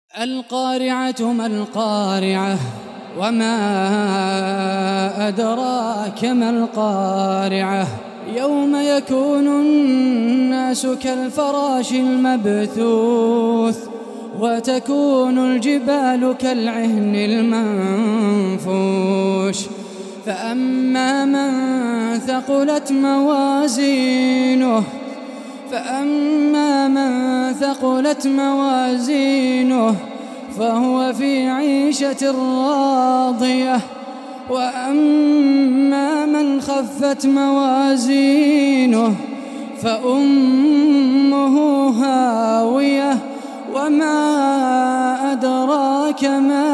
القارعة ما القارعة وما أدراك ما القارعة يوم يكون الناس كالفراش المبثوث وتكون الجبال كالعهن المنفوش فأما من ثقلت موازينه فهو في عيشة راضية وأما من خفت موازينه فأمه هاوية وما أدراك ما